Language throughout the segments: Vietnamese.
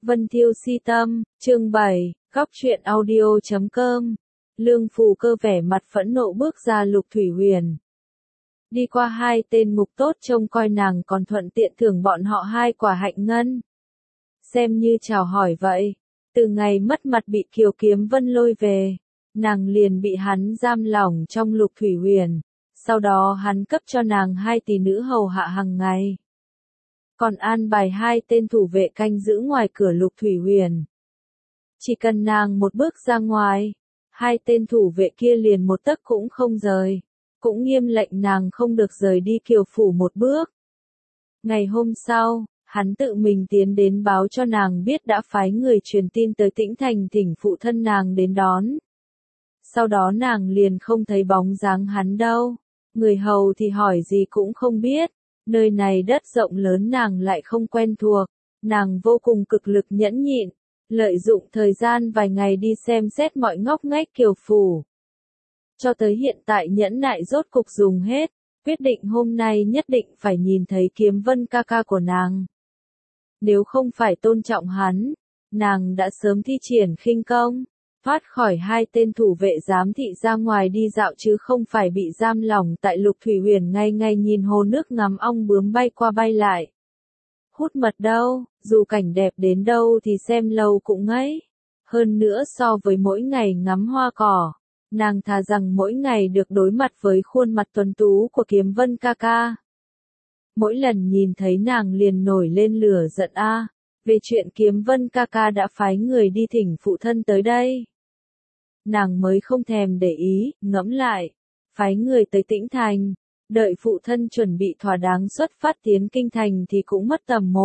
Vân Thiêu Si Tâm, chương 7, góc truyện audio.com. Lương Phù Cơ vẻ mặt phẫn nộ bước ra Lục Thủy Huyền. Đi qua hai tên mục tốt trông coi nàng còn thuận tiện thưởng bọn họ 2 quả hạnh ngân. Xem như chào hỏi vậy. Từ ngày mất mặt bị Kiều Kiếm Vân lôi về, nàng liền bị hắn giam lỏng trong Lục Thủy Huyền. Sau đó hắn cấp cho nàng 2 tỷ nữ hầu hạ hàng ngày. Còn an bài 2 tên thủ vệ canh giữ ngoài cửa Lục Thủy Huyền. Chỉ cần nàng một bước ra ngoài, 2 tên thủ vệ kia liền một tấc cũng không rời, cũng nghiêm lệnh nàng không được rời đi Kiều Phủ một bước. Ngày hôm sau, hắn tự mình tiến đến báo cho nàng biết đã phái người truyền tin tới Tĩnh Thành thỉnh phụ thân nàng đến đón. Sau đó nàng liền không thấy bóng dáng hắn đâu, người hầu thì hỏi gì cũng không biết. Nơi này đất rộng lớn nàng lại không quen thuộc, nàng vô cùng cực lực nhẫn nhịn, lợi dụng thời gian vài ngày đi xem xét mọi ngóc ngách Kiều Phủ. Cho tới hiện tại nhẫn nại rốt cục dùng hết, quyết định hôm nay nhất định phải nhìn thấy Kiếm Vân ca ca của nàng. Nếu không phải tôn trọng hắn, nàng đã sớm thi triển khinh công, thoát khỏi 2 tên thủ vệ giám thị ra ngoài đi dạo chứ không phải bị giam lỏng tại Lục Thủy Huyền ngay ngay nhìn hồ nước ngắm ong bướm bay qua bay lại. Hút mật đâu, dù cảnh đẹp đến đâu thì xem lâu cũng ngấy. Hơn nữa so với mỗi ngày ngắm hoa cỏ, nàng thà rằng mỗi ngày được đối mặt với khuôn mặt tuấn tú của Kiếm Vân ca ca. Mỗi lần nhìn thấy nàng liền nổi lên lửa giận về chuyện Kiếm Vân ca ca đã phái người đi thỉnh phụ thân tới đây. Nàng mới không thèm để ý, ngẫm lại, phái người tới Tĩnh Thành, đợi phụ thân chuẩn bị thỏa đáng xuất phát tiến kinh thành thì cũng mất tầm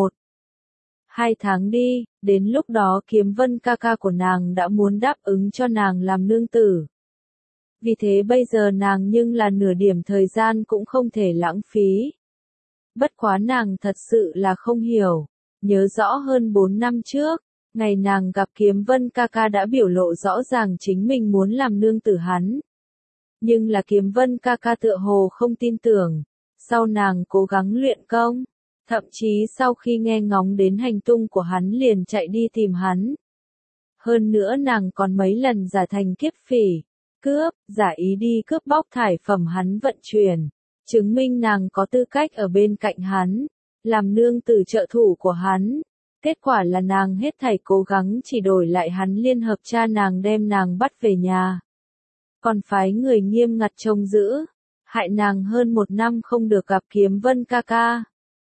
1-2 tháng đi, đến lúc đó Kiếm Vân ca ca của nàng đã muốn đáp ứng cho nàng làm nương tử. Vì thế bây giờ nàng nhưng là nửa điểm thời gian cũng không thể lãng phí. Bất quá nàng thật sự là không hiểu, nhớ rõ hơn 4 năm trước. Ngày nàng gặp Kiếm Vân ca ca đã biểu lộ rõ ràng chính mình muốn làm nương tử hắn. Nhưng là Kiếm Vân ca ca tựa hồ không tin tưởng, sau nàng cố gắng luyện công, thậm chí sau khi nghe ngóng đến hành tung của hắn liền chạy đi tìm hắn. Hơn nữa nàng còn mấy lần giả thành kiếp phỉ, cướp, giả ý đi cướp bóc thải phẩm hắn vận chuyển, chứng minh nàng có tư cách ở bên cạnh hắn, làm nương tử trợ thủ của hắn. Kết quả là nàng hết thảy cố gắng chỉ đổi lại hắn liên hợp cha nàng đem nàng bắt về nhà. Còn phái người nghiêm ngặt trông giữ, hại nàng hơn 1 năm không được gặp Kiếm Vân ca ca.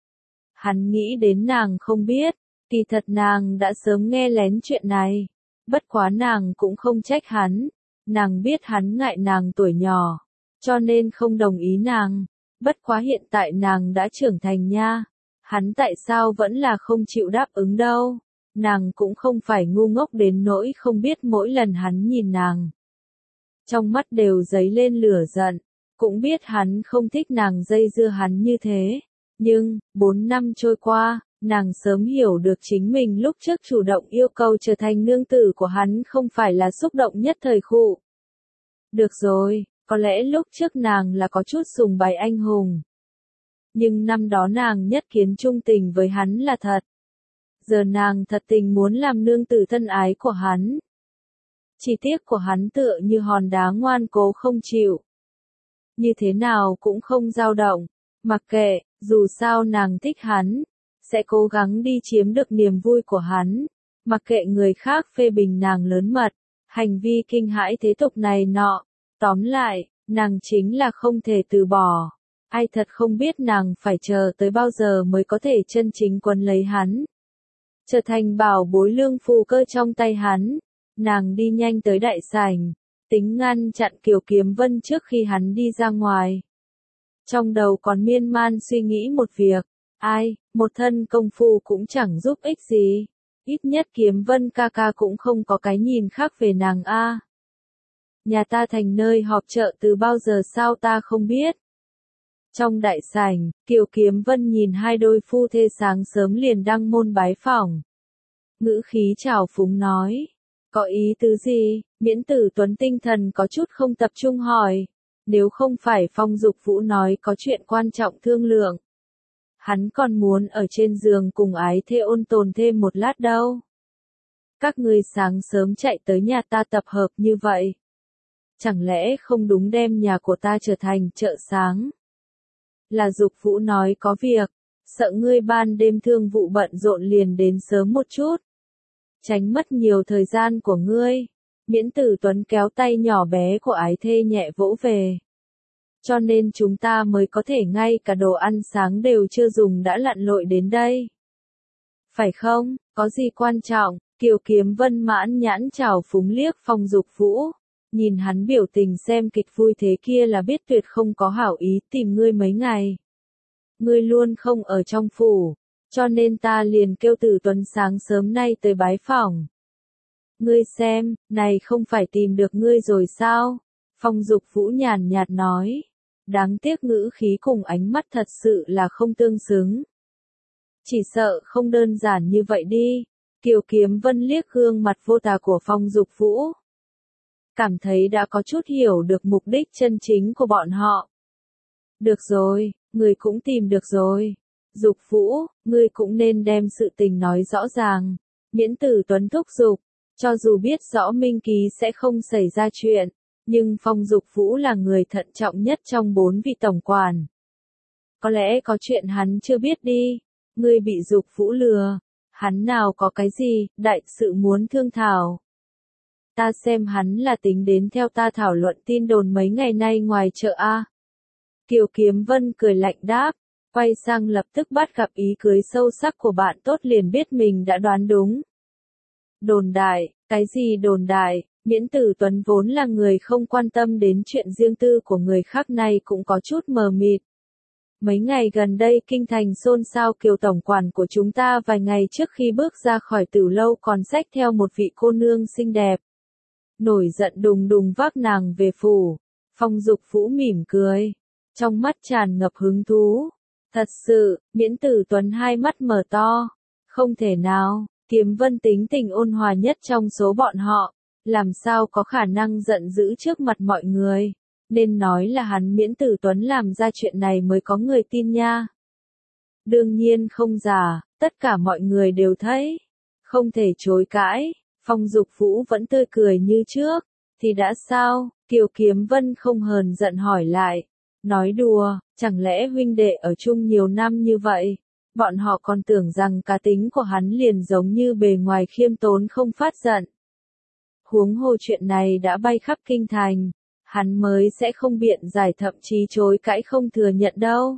Hắn nghĩ đến nàng không biết, kỳ thật nàng đã sớm nghe lén chuyện này. Bất quá nàng cũng không trách hắn, nàng biết hắn ngại nàng tuổi nhỏ, cho nên không đồng ý nàng. Bất quá hiện tại nàng đã trưởng thành nha. Hắn tại sao vẫn là không chịu đáp ứng đâu, nàng cũng không phải ngu ngốc đến nỗi không biết mỗi lần hắn nhìn nàng. Trong mắt đều dấy lên lửa giận, cũng biết hắn không thích nàng dây dưa hắn như thế. Nhưng, 4 năm trôi qua, nàng sớm hiểu được chính mình lúc trước chủ động yêu cầu trở thành nương tử của hắn không phải là xúc động nhất thời khụ. Được rồi, có lẽ lúc trước nàng là có chút sùng bái anh hùng. Nhưng năm đó nàng nhất kiến trung tình với hắn là thật. Giờ nàng thật tình muốn làm nương tử thân ái của hắn. Chỉ tiếc của hắn tựa như hòn đá ngoan cố không chịu. Như thế nào cũng không dao động. Mặc kệ, dù sao nàng thích hắn, sẽ cố gắng đi chiếm được niềm vui của hắn. Mặc kệ người khác phê bình nàng lớn mật, hành vi kinh hãi thế tục này nọ. Tóm lại, nàng chính là không thể từ bỏ. Ai thật không biết nàng phải chờ tới bao giờ mới có thể chân chính quấn lấy hắn. Trở thành bảo bối Lương Phù Cơ trong tay hắn, nàng đi nhanh tới đại sảnh, tính ngăn chặn Kiều Kiếm Vân trước khi hắn đi ra ngoài. Trong đầu còn miên man suy nghĩ một việc, một thân công phu cũng chẳng giúp ích gì, ít nhất Kiếm Vân ca ca cũng không có cái nhìn khác về nàng Nhà ta thành nơi họp chợ từ bao giờ sao ta không biết. Trong đại sảnh, Kiều Kiếm Vân nhìn 2 đôi phu thê sáng sớm liền đăng môn bái phỏng. Ngữ khí trào phúng nói, có ý tứ gì? Miễn Tử Tuấn tinh thần có chút không tập trung hỏi, nếu không phải Phong Dục Vũ nói có chuyện quan trọng thương lượng. Hắn còn muốn ở trên giường cùng ái thê ôn tồn thêm một lát đâu. Các ngươi sáng sớm chạy tới nhà ta tập hợp như vậy. Chẳng lẽ không đúng đem nhà của ta trở thành chợ sáng? Là Dục Vũ nói có việc, sợ ngươi ban đêm thương vụ bận rộn liền đến sớm một chút. Tránh mất nhiều thời gian của ngươi. Miễn Tử Tuấn kéo tay nhỏ bé của ái thê nhẹ vỗ về. Cho nên chúng ta mới có thể ngay cả đồ ăn sáng đều chưa dùng đã lặn lội đến đây. Phải không, có gì quan trọng, Kiều Kiếm Vân mãn nhãn trào phúng liếc Phong Dục Vũ. Nhìn hắn biểu tình xem kịch vui thế kia là biết tuyệt không có hảo ý tìm ngươi mấy ngày. Ngươi luôn không ở trong phủ, cho nên ta liền kêu Tử Tuấn sáng sớm nay tới bái phỏng. Ngươi xem, này không phải tìm được ngươi rồi sao? Phong Dục Vũ nhàn nhạt nói. Đáng tiếc ngữ khí cùng ánh mắt thật sự là không tương xứng. Chỉ sợ không đơn giản như vậy đi. Kiều Kiếm Vân liếc gương mặt vô tà của Phong Dục Vũ. Cảm thấy đã có chút hiểu được mục đích chân chính của bọn họ. Được rồi, ngươi cũng tìm được rồi. Dục Vũ, ngươi cũng nên đem sự tình nói rõ ràng. Miễn Tử Tuấn thúc giục, cho dù biết rõ Minh Ký sẽ không xảy ra chuyện, nhưng Phong Dục Vũ là người thận trọng nhất trong 4 vị tổng quản. Có lẽ có chuyện hắn chưa biết đi. Ngươi bị Dục Vũ lừa, hắn nào có cái gì, đại sự muốn thương thảo. Ta xem hắn là tính đến theo ta thảo luận tin đồn mấy ngày nay ngoài chợ a. Kiều Kiếm Vân cười lạnh đáp, quay sang lập tức bắt gặp ý cười sâu sắc của bạn tốt liền biết mình đã đoán đúng. Đồn đại, cái gì đồn đại, Miễn Tử Tuấn vốn là người không quan tâm đến chuyện riêng tư của người khác này cũng có chút mờ mịt. Mấy ngày gần đây kinh thành xôn xao Kiều tổng quản của chúng ta vài ngày trước khi bước ra khỏi Tử lâu còn xách theo một vị cô nương xinh đẹp. Nổi giận đùng đùng vác nàng về phủ. Phong Dục Vũ mỉm cười, trong mắt tràn ngập hứng thú. Thật sự, Miễn Tử Tuấn hai mắt mở to. Không thể nào, Kiếm Vân tính tình ôn hòa nhất trong số bọn họ, làm sao có khả năng giận dữ trước mặt mọi người. Nên nói là hắn Miễn Tử Tuấn làm ra chuyện này mới có người tin nha. Đương nhiên không giả, tất cả mọi người đều thấy. Không thể chối cãi, Phong Dục Vũ vẫn tươi cười như trước. Thì đã sao? Kiều Kiếm Vân không hờn giận hỏi lại. Nói đùa, chẳng lẽ huynh đệ ở chung nhiều năm như vậy? Bọn họ còn tưởng rằng cá tính của hắn liền giống như bề ngoài khiêm tốn không phát giận. Huống hồ chuyện này đã bay khắp kinh thành. Hắn mới sẽ không biện giải thậm chí chối cãi không thừa nhận đâu.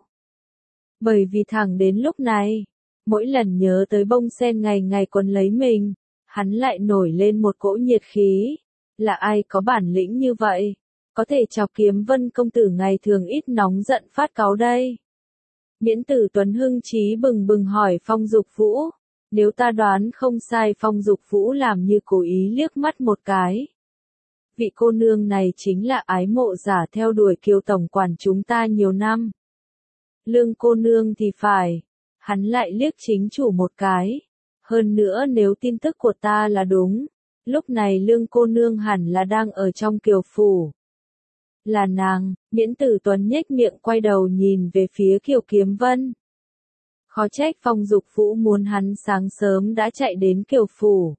Bởi vì thẳng đến lúc này, mỗi lần nhớ tới bông sen ngày ngày quấn lấy mình, hắn lại nổi lên một cỗ nhiệt khí. Là ai có bản lĩnh như vậy? Có thể chọc Kiếm Vân công tử ngày thường ít nóng giận phát cáu đây. Miễn Tử Tuấn hưng chí bừng bừng hỏi Phong Dục Vũ. Nếu ta đoán không sai Phong Dục Vũ làm như cố ý liếc mắt một cái. Vị cô nương này chính là ái mộ giả theo đuổi Kiều tổng quản chúng ta nhiều năm. Lương cô nương thì phải. Hắn lại liếc chính chủ một cái. Hơn nữa nếu tin tức của ta là đúng, lúc này Lương cô nương hẳn là đang ở trong Kiều phủ. Là nàng, Miễn Tử Tuấn nhếch miệng quay đầu nhìn về phía Kiều Kiếm Vân. Khó trách Phong Dục Vũ muốn hắn sáng sớm đã chạy đến Kiều phủ.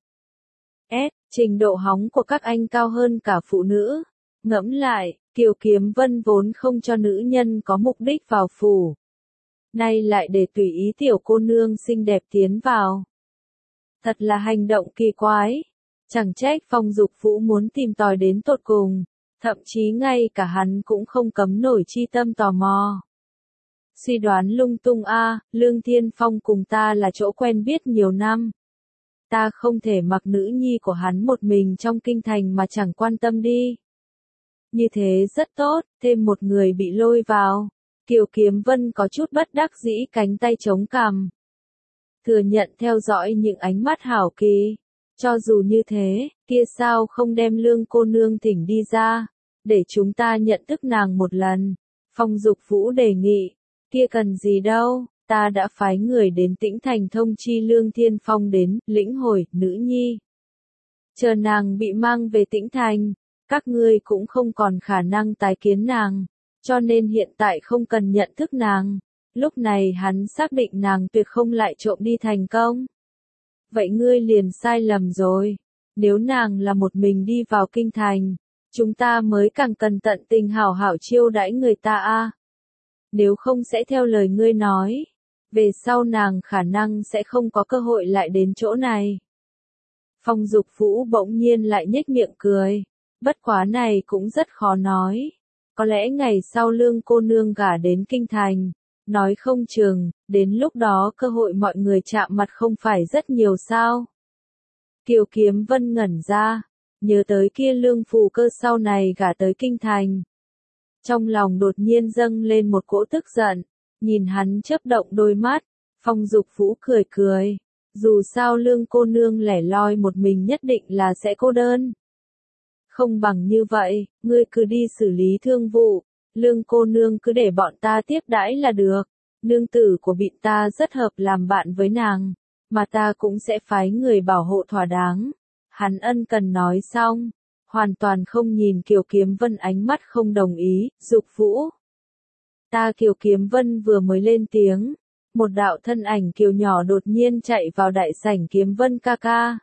Trình độ hóng của các anh cao hơn cả phụ nữ. Ngẫm lại, Kiều Kiếm Vân vốn không cho nữ nhân có mục đích vào phủ. Nay lại để tùy ý tiểu cô nương xinh đẹp tiến vào. Thật là hành động kỳ quái. Chẳng trách Phong Dục Vũ muốn tìm tòi đến tột cùng. Thậm chí ngay cả hắn cũng không cấm nổi chi tâm tò mò. Suy đoán lung tung a, Lương Thiên Phong cùng ta là chỗ quen biết nhiều năm. Ta không thể mặc nữ nhi của hắn một mình trong kinh thành mà chẳng quan tâm đi. Như thế rất tốt, thêm một người bị lôi vào. Kiều Kiếm Vân có chút bất đắc dĩ cánh tay chống cằm. Thừa nhận theo dõi những ánh mắt hảo kỳ. Cho dù như thế, kia sao không đem Lương cô nương thỉnh đi ra, để chúng ta nhận thức nàng một lần. Phong Dục Vũ đề nghị, kia cần gì đâu, ta đã phái người đến Tĩnh Thành thông chi Lương Thiên Phong đến, lĩnh hồi, nữ nhi. Chờ nàng bị mang về Tĩnh Thành, các ngươi cũng không còn khả năng tái kiến nàng, cho nên hiện tại không cần nhận thức nàng. Lúc này hắn xác định nàng tuyệt không lại trộm đi thành công. Vậy ngươi liền sai lầm rồi. Nếu nàng là một mình đi vào kinh thành, chúng ta mới càng cần tận tình hảo hảo chiêu đãi người ta a. Nếu không sẽ theo lời ngươi nói, về sau nàng khả năng sẽ không có cơ hội lại đến chỗ này. Phong Dục Vũ bỗng nhiên lại nhếch miệng cười, bất quá này cũng rất khó nói. Có lẽ ngày sau Lương cô nương gả đến kinh thành, nói không chừng, đến lúc đó cơ hội mọi người chạm mặt không phải rất nhiều sao. Kiều Kiếm Vân ngẩn ra, nhớ tới kia Lương Phù Cơ sau này gả tới kinh thành. Trong lòng đột nhiên dâng lên một cỗ tức giận, nhìn hắn chớp động đôi mắt, Phong Dục Vũ cười cười, dù sao Lương cô nương lẻ loi một mình nhất định là sẽ cô đơn. Không bằng như vậy, ngươi cứ đi xử lý thương vụ, Lương cô nương cứ để bọn ta tiếp đãi là được, nương tử của bịn ta rất hợp làm bạn với nàng, mà ta cũng sẽ phái người bảo hộ thỏa đáng. Hắn ân cần nói xong, hoàn toàn không nhìn Kiều Kiếm Vân ánh mắt không đồng ý, Dục Vũ. Ta Kiều Kiếm Vân vừa mới lên tiếng, một đạo thân ảnh kiều nhỏ đột nhiên chạy vào đại sảnh Kiếm Vân ca ca.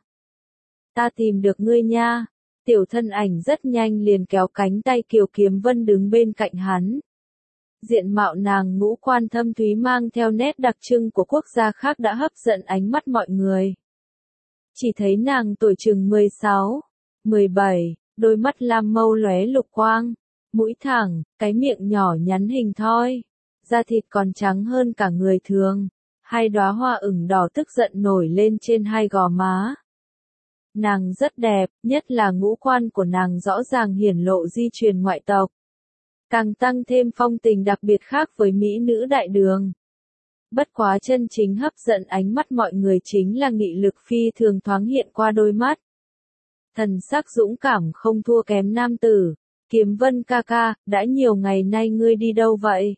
Ta tìm được ngươi nha. Tiểu thân ảnh rất nhanh liền kéo cánh tay Kiều Kiếm Vân đứng bên cạnh hắn. Diện mạo nàng ngũ quan thâm thúy mang theo nét đặc trưng của quốc gia khác đã hấp dẫn ánh mắt mọi người. Chỉ thấy nàng tuổi chừng 16, 17, đôi mắt lam mâu lóe lục quang, mũi thẳng, cái miệng nhỏ nhắn hình thoi, da thịt còn trắng hơn cả người thường, hai đóa hoa ửng đỏ tức giận nổi lên trên hai gò má. Nàng rất đẹp, nhất là ngũ quan của nàng rõ ràng hiển lộ di truyền ngoại tộc. Càng tăng thêm phong tình đặc biệt khác với mỹ nữ đại đường. Bất quá chân chính hấp dẫn ánh mắt mọi người chính là nghị lực phi thường thoáng hiện qua đôi mắt. Thần sắc dũng cảm không thua kém nam tử. Kiếm Vân ca ca, đã nhiều ngày nay ngươi đi đâu vậy?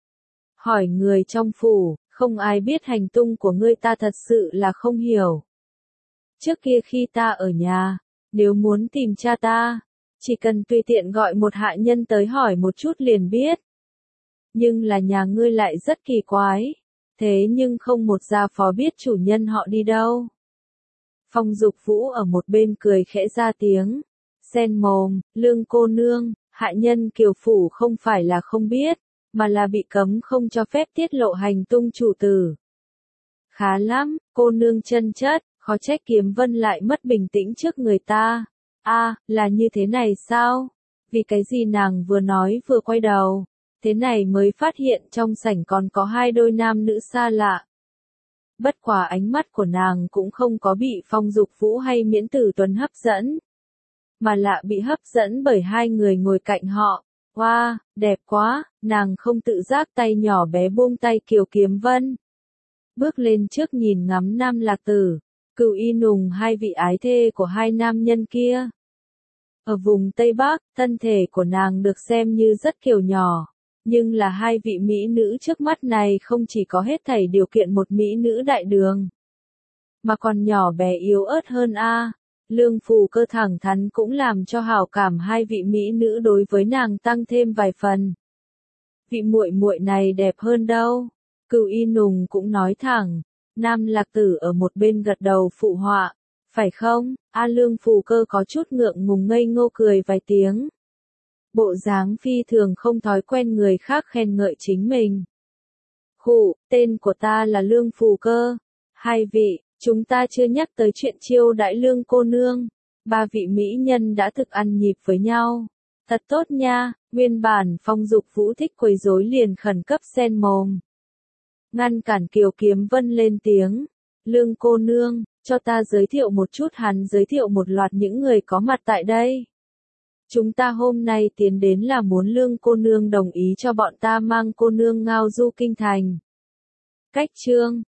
Hỏi người trong phủ, không ai biết hành tung của ngươi, ta thật sự là không hiểu. Trước kia khi ta ở nhà, nếu muốn tìm cha ta, chỉ cần tùy tiện gọi một hạ nhân tới hỏi một chút liền biết. Nhưng là nhà ngươi lại rất kỳ quái, thế nhưng không một gia phó biết chủ nhân họ đi đâu. Phong Dục Vũ ở một bên cười khẽ ra tiếng, sen mồm, Lương cô nương, hạ nhân Kiều phủ không phải là không biết, mà là bị cấm không cho phép tiết lộ hành tung chủ tử. Khá lắm, cô nương chân chất. Khó trách Kiếm Vân lại mất bình tĩnh trước người ta. Là như thế này sao? Vì cái gì nàng vừa nói vừa quay đầu, thế này mới phát hiện trong sảnh còn có hai đôi nam nữ xa lạ. Bất quả ánh mắt của nàng cũng không có bị Phong Dục Vũ hay Miễn Tử Tuấn hấp dẫn, mà lạ bị hấp dẫn bởi hai người ngồi cạnh họ. Wow, đẹp quá, nàng không tự giác tay nhỏ bé buông tay Kiều Kiếm Vân. Bước lên trước nhìn ngắm Nam Lạc Tử. Cửu Y Nùng, hai vị ái thê của hai nam nhân kia. Ở vùng Tây Bắc, thân thể của nàng được xem như rất kiều nhỏ, nhưng là hai vị mỹ nữ trước mắt này không chỉ có hết thảy điều kiện một mỹ nữ đại đường, mà còn nhỏ bé yếu ớt hơn Lương Phù Cơ thẳng thắn cũng làm cho hảo cảm hai vị mỹ nữ đối với nàng tăng thêm vài phần. Vị muội muội này đẹp hơn đâu? Cửu Y Nùng cũng nói thẳng. Nam Lạc Tử ở một bên gật đầu phụ họa, phải không? Lương Phù Cơ có chút ngượng ngùng ngây ngô cười vài tiếng. Bộ dáng phi thường không thói quen người khác khen ngợi chính mình. Khụ, tên của ta là Lương Phù Cơ. Hai vị, chúng ta chưa nhắc tới chuyện chiêu đãi Lương cô nương. Ba vị mỹ nhân đã thực ăn nhịp với nhau. Thật tốt nha, nguyên bản Phong Dục Vũ thích quấy rối liền khẩn cấp xen mồm. Ngăn cản Kiều Kiếm Vân lên tiếng, Lương cô nương, cho ta giới thiệu một chút. Hắn giới thiệu một loạt những người có mặt tại đây. Chúng ta hôm nay tiến đến là muốn Lương cô nương đồng ý cho bọn ta mang cô nương ngao du kinh thành. Cách chương